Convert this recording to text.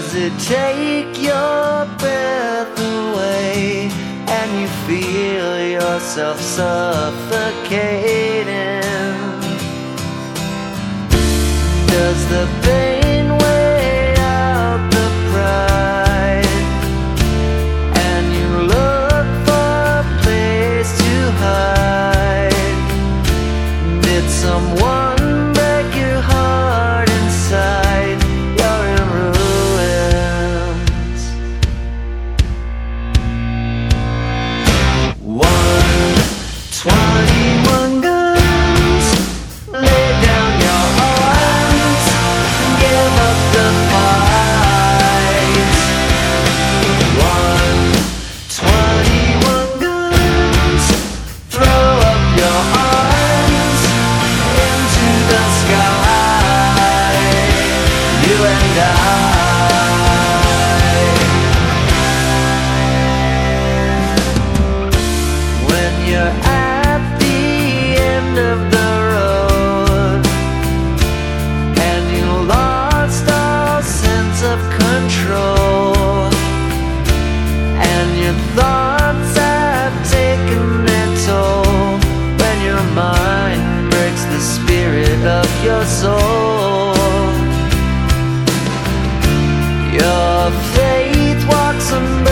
Does it take your breath away and you feel yourself suffocating? Does the pain weigh out the pride and you look for a place to hide? Did someone break your heart inside? You're in ruins. 121 guns, lay down your arms, give up the fight. 121 guns, throw up your arms into the sky. You and I. When you're at the end of the road and you lost all sense of control and your thoughts have taken their toll, when your mind breaks the spirit of your soul, your faith walks on